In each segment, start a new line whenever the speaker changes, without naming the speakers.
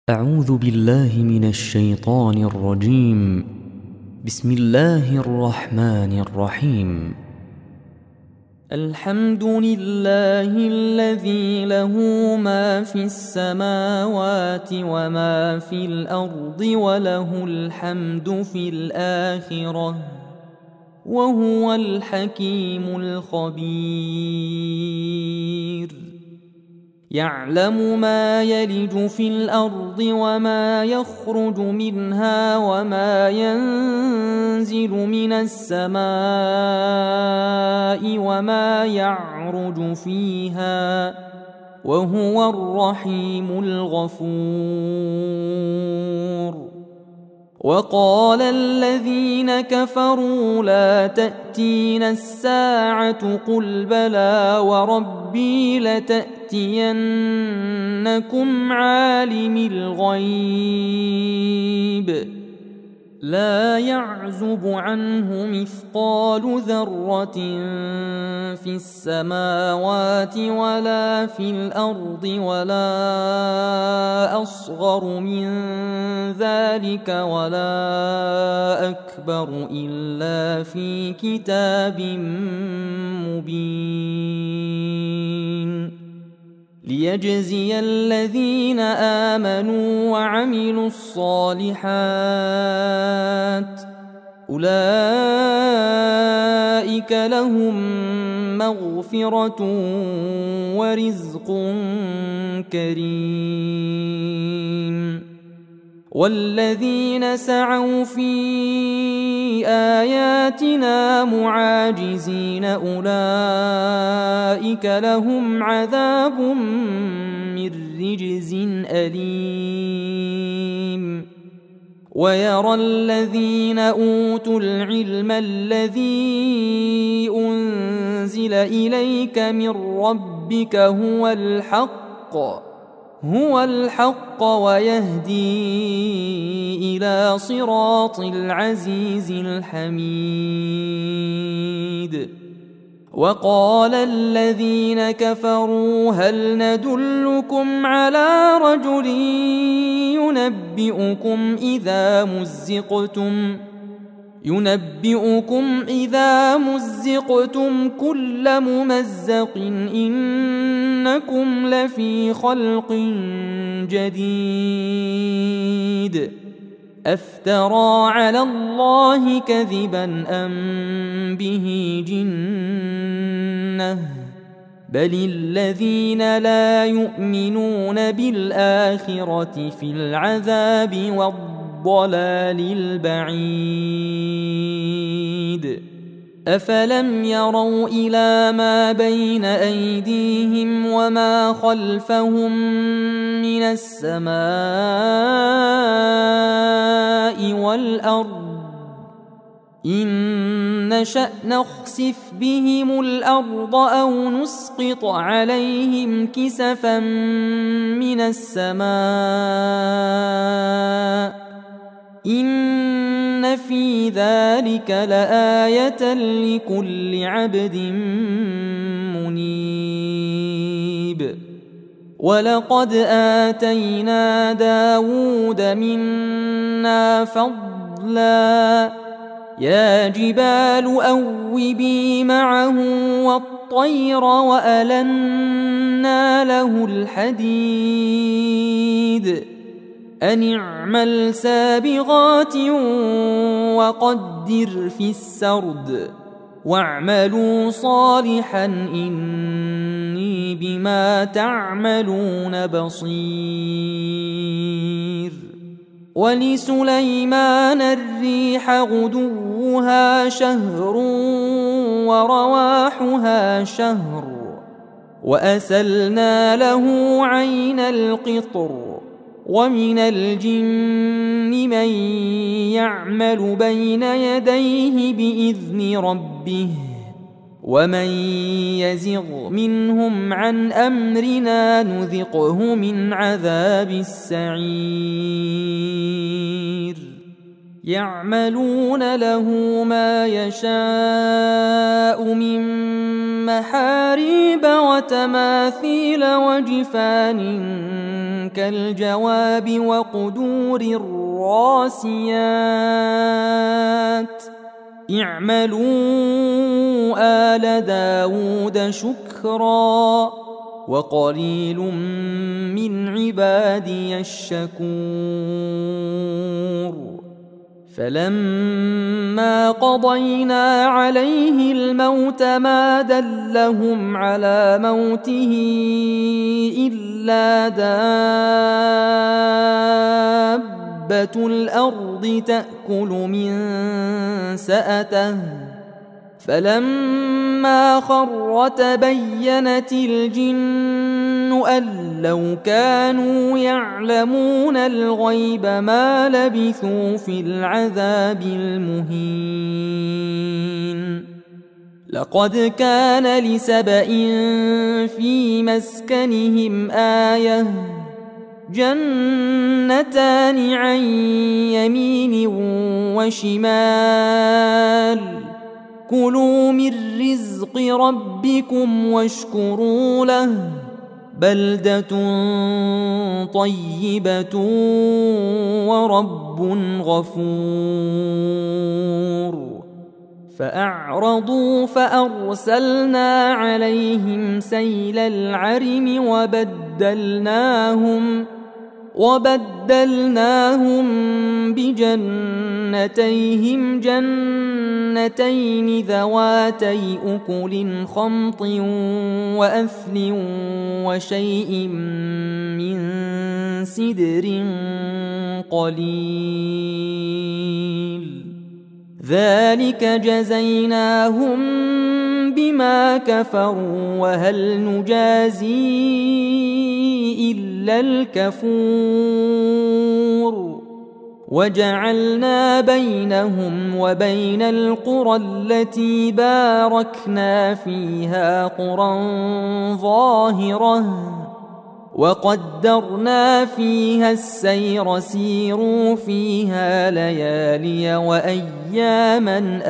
أعوذ بالله من الشيطان الرجيم. بسم الله الرحمن الرحيم. الحمد لله الذي له ما في السماوات وما في الأرض وله الحمد في الآخرة وهو الحكيم الخبير. يعلم ما يلج في الأرض وما يخرج منها وما ينزل من السماء وما يعرج فيها وهو الرحيم الغفور. وقال الذين كفروا لا تأتينا الساعة قل بلى وربي لتأتينكم عالم الغيب لا يعزب عنه مثقال ذرة في السماوات ولا في الأرض ولا أصغر من ذلك ولا أكبر إلا في كتاب مبين ليجزي الذين آمنوا وعملوا الصالحات أولئك لهم مغفرة ورزق كريم. والذين سعوا في آياتنا معاجزين أولئك لهم عذاب من رجز أليم. ويرى الذين أوتوا العلم الذي أنزل إليك من ربك هو الحق ويهدي إلى صراط العزيز الحميد. وقال الذين كفروا هل ندلكم على رجل ينبئكم إذا مزقتم كل ممزق إنكم لفي خلق جديد أفترى على الله كذبا أم به جنة بل الذين لا يؤمنون بالآخرة في العذاب والضلال البعيد. أفلم يروا إلى ما بين أيديهم وما خلفهم من السماء والأرض إن نشأ نخسف بهم الأرض أو نسقط عليهم كسفا من السماء إن في ذلك لآية لكل عبد منيب. ولقد آتينا داود منا فضلا يا جبال أوبي معه والطير وألنا له الحديد أن اعمل سابغات وقدر في السرد واعملوا صالحا إني بما تعملون بصير. ولسليمان الريح غدوها شهر ورواحها شهر وأسلنا له عين القطر ومن الجن من يعمل بين يديه بإذن ربه ومن يزغ منهم عن أمرنا نذقه من عذاب السعير. يعملون له ما يشاء من محاريب وتماثيل وجفان كالجواب وقدور الراسيات اعملوا آل داود شكرا وقليل من عبادي الشكور فلما قضينا عليه الموت ما دلهم على موته إلا دابة الأرض تأكل من سأته فلما خر تبينت الجن أن لو كانوا يعلمون الغيب ما لبثوا في العذاب المهين لقد كان لسبإ في مسكنهم آية جنتان عن يمين وشمال كلوا من رزق ربكم واشكروا له بلدة طيبة ورب غفور فأعرضوا فأرسلنا عليهم سيل العرم وبدلناهم بجنتيهم جنتين ذواتي أكل خمط وأثل وشيء من سدر قليل ذلك جزيناهم بما كفروا وهل نجازي إلا الكفور وجعلنا بينهم وبين القرى التي باركنا فيها قرى ظاهرة وقدرنا فيها السير سيروا فيها ليالي وأياما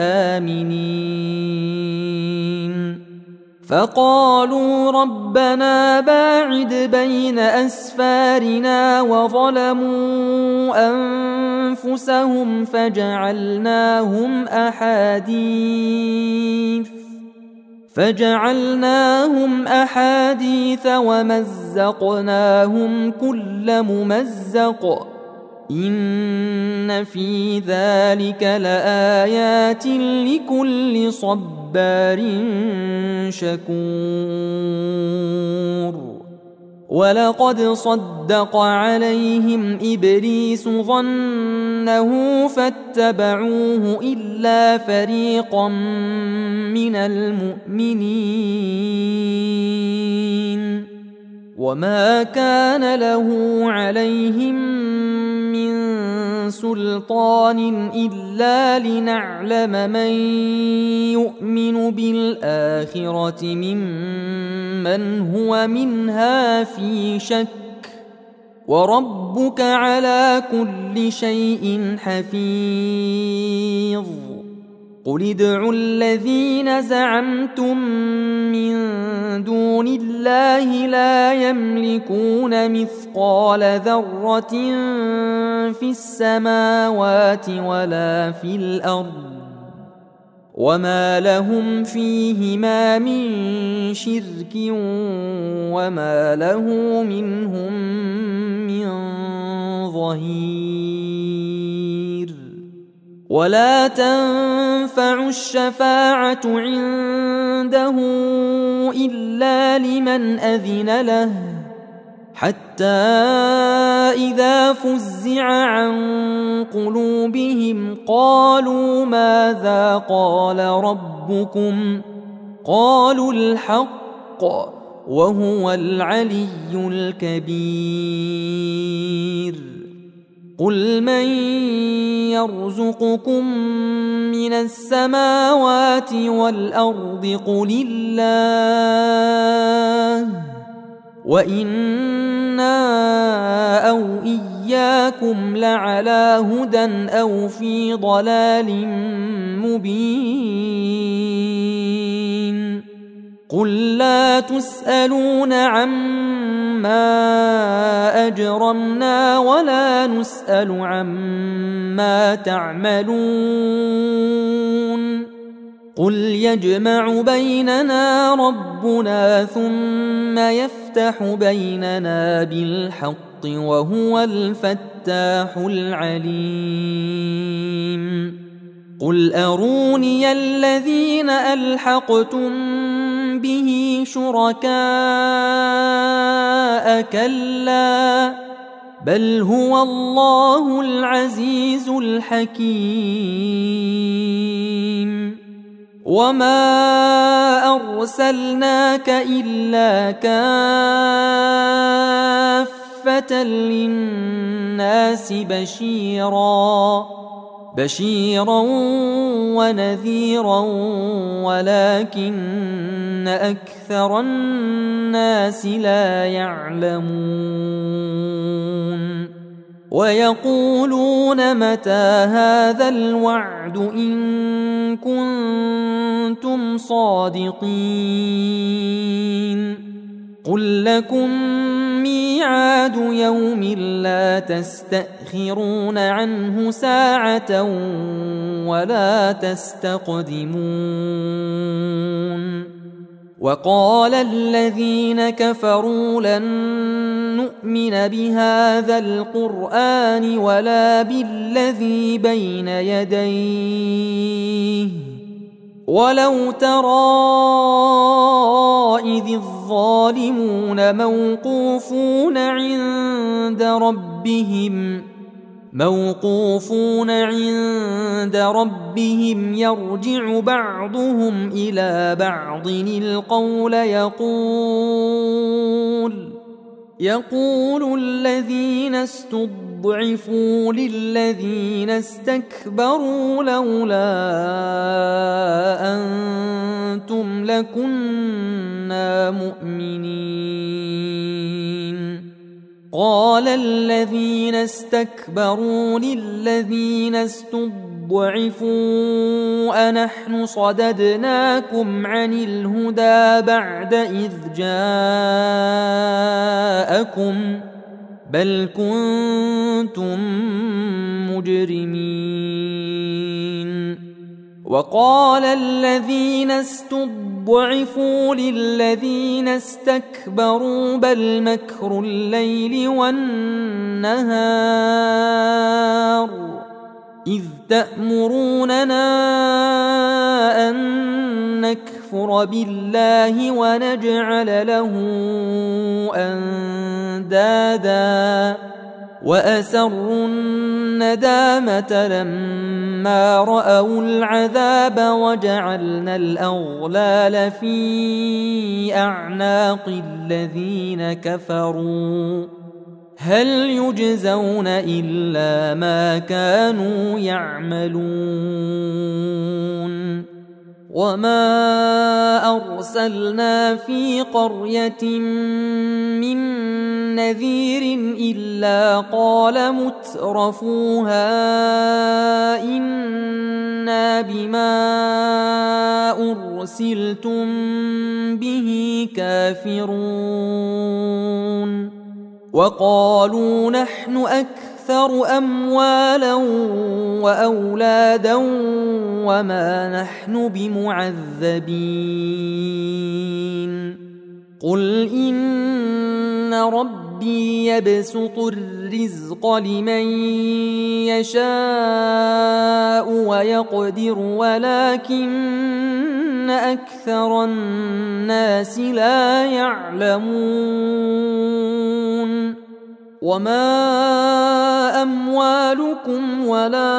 آمنين فقالوا ربنا باعد بين أسفارنا وظلموا أنفسهم فجعلناهم أحاديث ومزقناهم كل ممزق إن في ذلك لآيات لكل صبار شكور ولقد صدق عليهم إبليس ظنه فاتبعوه إلا فريقا من المؤمنين وما كان له عليهم من سلطان إلا لنعلم من يؤمن بالآخرة ممن هو منها في شك وربك على كل شيء حفيظ قل ادعوا الذين زعمتم من دون الله لا يملكون مثقال ذرة في السماوات ولا في الأرض وما لهم فيهما من شرك وما له منهم من ظهير ولا تنفع الشفاعة عنده إلا لمن أذن له حتى إذا فزع عن قلوبهم قالوا ماذا قال ربكم قالوا الحق وهو العلي الكبير قل من يرزقكم من السماوات والأرض قل الله وإنا أو إياكم لعلى هدى أو في ضلال مبين قل لا تسألون عما أجرمنا ولا نسأل عما تعملون قل يجمع بيننا ربنا ثم يفتح بيننا بالحق وهو الفتاح العليم قل أروني الذين ألحقتم به شركاء كلا بل هو الله العزيز الحكيم وما أرسلناك إلا كافة للناس بشيرا ونذيرا ولكن أكثر الناس لا يعلمون ويقولون متى هذا الوعد إن كنتم صادقين قل لكم ميعاد يوم لا تستأخرون عنه ساعة ولا تستقدمون وقال الذين كفروا لن نؤمن بهذا القرآن ولا بالذي بين يديه ولو ترى إذ الظالمون موقوفون عند ربهم يرجع بعضهم إلى بعض القول يقول الذين استضعفوا للذين استكبروا لولا أنتم لكنا مؤمنين قال الذين استكبروا للذين استضعفوا أنحن صددناكم عن الهدى بعد إذ جاءكم بل كنتم مجرمين وقال الذين استضعفوا للذين استكبروا بل مكر الليل والنهار إذ تأمروننا أن نكفر بالله ونجعل له أندادا وأسروا الندامة لما رأوا العذاب وجعلنا الأغلال في أعناق الذين كفروا هل يجزون إلا ما كانوا يعملون وما أرسلنا في قرية من نذير إلا قال مترفوها إنا بما أرسلتم به كافرون وقالوا نحن أكثر أموالا وأولادا وما نحن بمعذبين قل إن ربي يبسط الرزق لمن يشاء ويقدر ولكن أكثر الناس لا يعلمون وما أموالكم ولا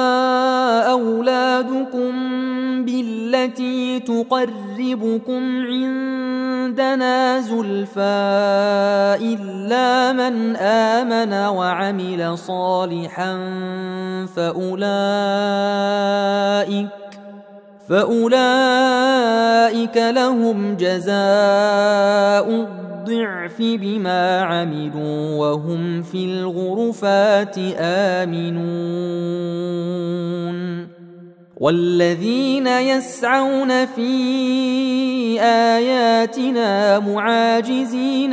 أولادكم بالتي تقربكم عندنا زلفى إلا من آمن وعمل صالحا فأولئك لهم جزاء الضعف بما عملوا وهم في الغرفات آمنون والذين يسعون في آياتنا معاجزين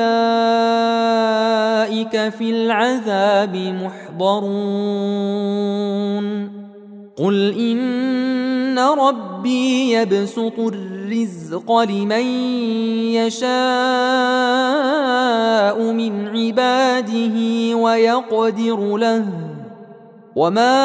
أولئك في العذاب محضرون قل إن ربي يبسط الرزق لمن يشاء من عباده ويقدر له وما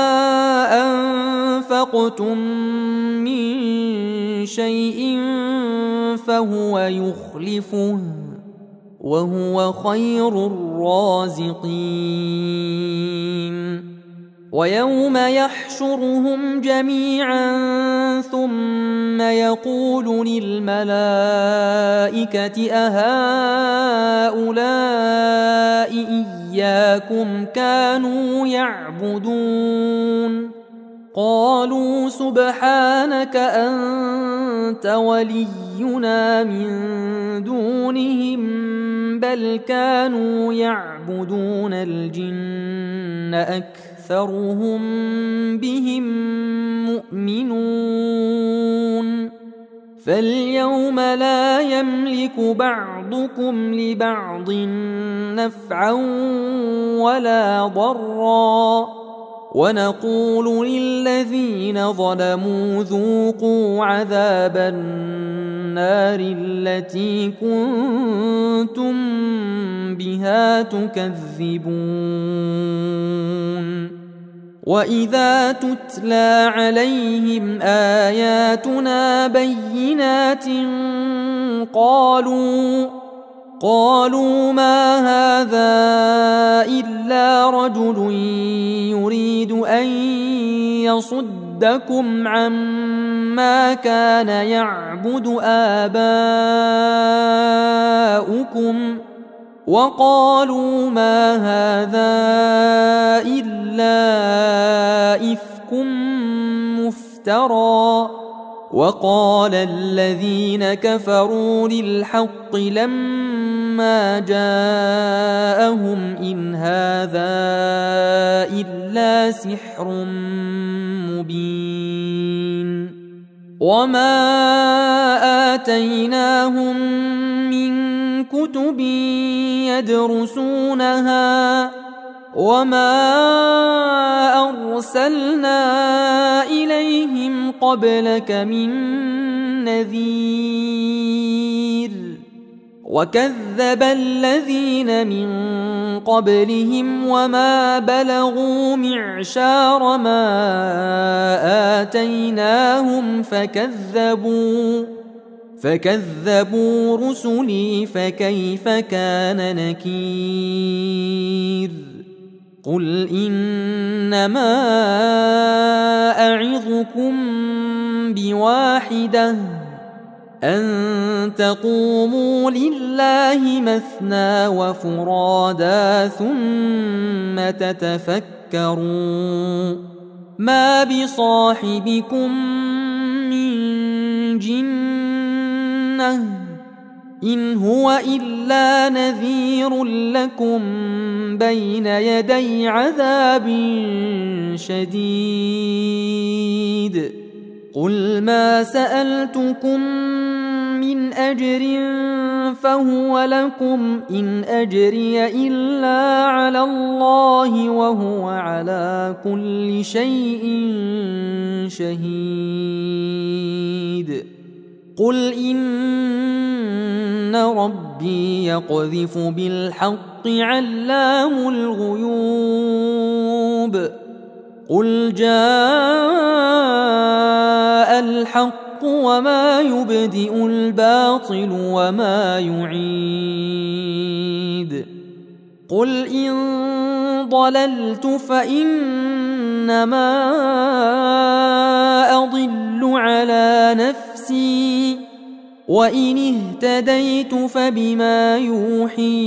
أنفقتم من شيء فهو يخلفه وهو خير الرازقين ويوم يحشرهم جميعا ثم يقول للملائكة أهؤلاء إياكم كانوا يعبدون قالوا سبحانك أنت ولينا من دونهم بل كانوا يعبدون الجن أكثرهم بهم مؤمنون فاليوم لا يملك بعضكم لبعض نفعا ولا ضرا ونقول للذين ظلموا ذوقوا عذاب النار التي كنتم بها تكذبون وإذا تتلى عليهم آياتنا بينات قالوا ما هذا إلا رجل يريد أن يصدكم عما كان يعبد آباؤكم وقالوا ما هذا إلا إفك مفترى وقال الذين كفروا للحق لما جاءهم إن هذا إلا سحر مبين وما آتيناهم من كتب يدرسونها وما أرسلنا إليهم قبلك من نذير وكذب الذين من قبلهم وما بلغوا معشار ما آتيناهم فكذبوا رسلي فكيف كان نكير قل إنما أعظكم بواحدة أن تقوموا لله مثنى وفرادا ثم تتفكروا ما بصاحبكم من جنة إن هو إلا نذير لكم بين يدي عذاب شديد قل ما سألتكم من أجر فهو لكم إن أجري إلا على الله وهو على كل شيء شهيد قل إن ربي يقذف بالحق علام الغيوب قل جاء الحق وما يبدئ الباطل وما يعيد قل إن ضللت فإنما أضل على نفسي وإن اهتديت فبما يوحي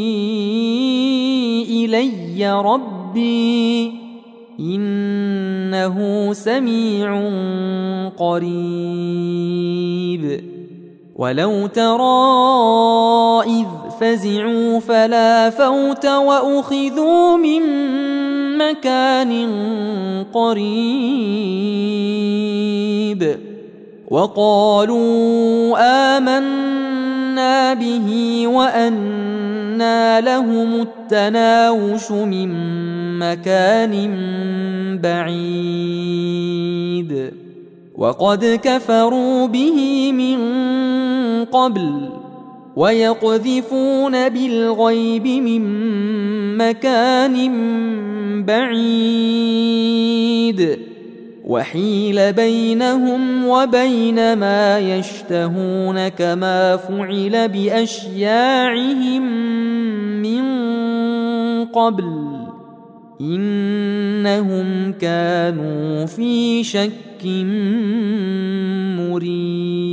إلي ربي إنه سميع قريب ولو ترى إذ فزعوا فلا فوت وأخذوا من مكان قريب وقالوا آمنا به وأنى لهم التناوش من مكان بعيد وقد كفروا به من قبل ويقذفون بالغيب من مكان بعيد وحيل بينهم وبين ما يشتهون كما فعل بأشياعهم من قبل إنهم كانوا في شك مريب.